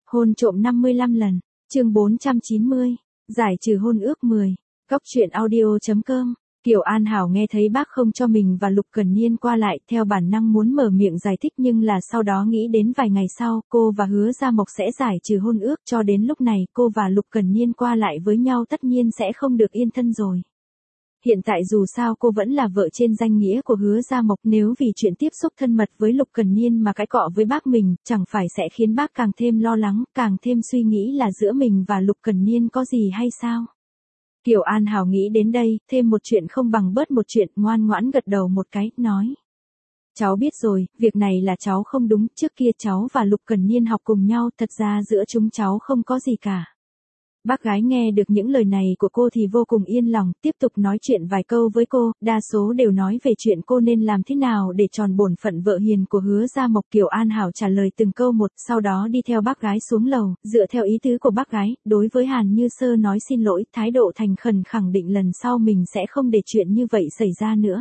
Hôn trộm 55 lần. Chương 490. Giải trừ hôn ước 10. Góc truyện audio.com. Kiều An Hảo nghe thấy bác không cho mình và Lục Cần Niên qua lại, theo bản năng muốn mở miệng giải thích, nhưng là sau đó nghĩ đến vài ngày sau, cô và Hứa Gia Mộc sẽ giải trừ hôn ước, cho đến lúc này, cô và Lục Cần Niên qua lại với nhau tất nhiên sẽ không được yên thân rồi. Hiện tại dù sao cô vẫn là vợ trên danh nghĩa của Hứa Gia Mộc, nếu vì chuyện tiếp xúc thân mật với Lục Cần Niên mà cãi cọ với bác mình, chẳng phải sẽ khiến bác càng thêm lo lắng, càng thêm suy nghĩ là giữa mình và Lục Cần Niên có gì hay sao? Kiều An Hảo nghĩ đến đây, thêm một chuyện không bằng bớt một chuyện, ngoan ngoãn gật đầu một cái, nói. Cháu biết rồi, việc này là cháu không đúng, trước kia cháu và Lục Cần Niên học cùng nhau, thật ra giữa chúng cháu không có gì cả. Bác gái nghe được những lời này của cô thì vô cùng yên lòng, tiếp tục nói chuyện vài câu với cô, đa số đều nói về chuyện cô nên làm thế nào để tròn bổn phận vợ hiền của Hứa Gia Mộc. Kiều An Hảo trả lời từng câu một, sau đó đi theo bác gái xuống lầu, dựa theo ý tứ của bác gái, đối với Hàn Như Sơ nói xin lỗi, thái độ thành khẩn khẳng định lần sau mình sẽ không để chuyện như vậy xảy ra nữa.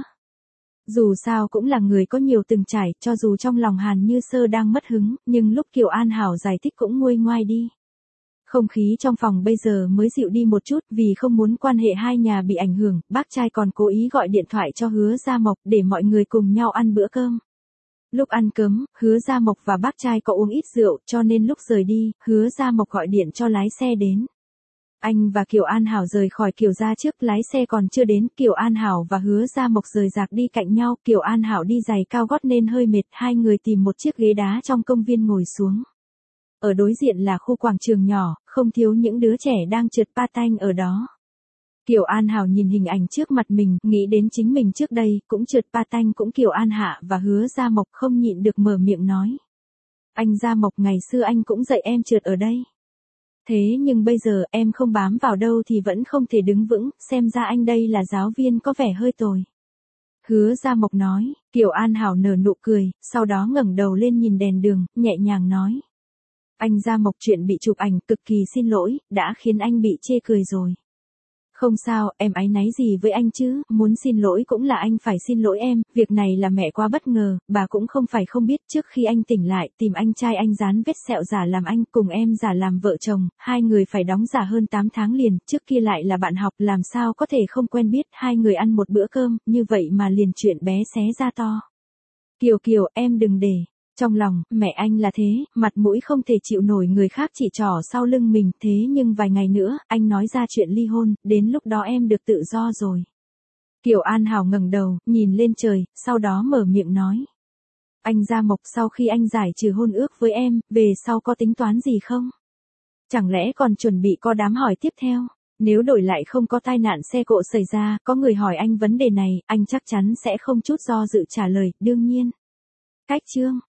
Dù sao cũng là người có nhiều từng trải, cho dù trong lòng Hàn Như Sơ đang mất hứng, nhưng lúc Kiều An Hảo giải thích cũng nguôi ngoai đi. Không khí trong phòng bây giờ mới dịu đi một chút, vì không muốn quan hệ hai nhà bị ảnh hưởng, bác trai còn cố ý gọi điện thoại cho Hứa Gia Mộc để mọi người cùng nhau ăn bữa cơm. Lúc ăn cơm, Hứa Gia Mộc và bác trai có uống ít rượu, cho nên lúc rời đi, Hứa Gia Mộc gọi điện cho lái xe đến. Anh và Kiều An Hảo rời khỏi Kiều gia trước, lái xe còn chưa đến, Kiều An Hảo và Hứa Gia Mộc rời rạc đi cạnh nhau, Kiều An Hảo đi giày cao gót nên hơi mệt, hai người tìm một chiếc ghế đá trong công viên ngồi xuống. Ở đối diện là khu quảng trường nhỏ, không thiếu những đứa trẻ đang trượt patin ở đó. Kiều An Hảo nhìn hình ảnh trước mặt mình, nghĩ đến chính mình trước đây, cũng trượt patin cũng Kiều An Hạ và Hứa Gia Mộc không nhịn được mở miệng nói. Anh Gia Mộc, ngày xưa anh cũng dạy em trượt ở đây. Thế nhưng bây giờ em không bám vào đâu thì vẫn không thể đứng vững, xem ra anh đây là giáo viên có vẻ hơi tồi. Hứa Gia Mộc nói, Kiều An Hảo nở nụ cười, sau đó ngẩng đầu lên nhìn đèn đường, nhẹ nhàng nói. Anh Gia Mộc, chuyện bị chụp ảnh, cực kỳ xin lỗi, đã khiến anh bị chê cười rồi. Không sao, em áy náy gì với anh chứ, muốn xin lỗi cũng là anh phải xin lỗi em, việc này là mẹ quá bất ngờ, bà cũng không phải không biết, trước khi anh tỉnh lại, tìm anh trai anh dán vết sẹo giả làm anh, cùng em giả làm vợ chồng, hai người phải đóng giả hơn 8 tháng liền, trước kia lại là bạn học, làm sao có thể không quen biết, hai người ăn một bữa cơm, như vậy mà liền chuyện bé xé ra to. Kiều Kiều, em đừng để. Trong lòng, mẹ anh là thế, mặt mũi không thể chịu nổi người khác chỉ trỏ sau lưng mình, thế nhưng vài ngày nữa, anh nói ra chuyện ly hôn, đến lúc đó em được tự do rồi. Kiều An Hảo ngẩng đầu, nhìn lên trời, sau đó mở miệng nói. Anh Gia Mộc, sau khi anh giải trừ hôn ước với em, về sau có tính toán gì không? Chẳng lẽ còn chuẩn bị có đám hỏi tiếp theo? Nếu đổi lại không có tai nạn xe cộ xảy ra, có người hỏi anh vấn đề này, anh chắc chắn sẽ không chút do dự trả lời, đương nhiên. Cách chương.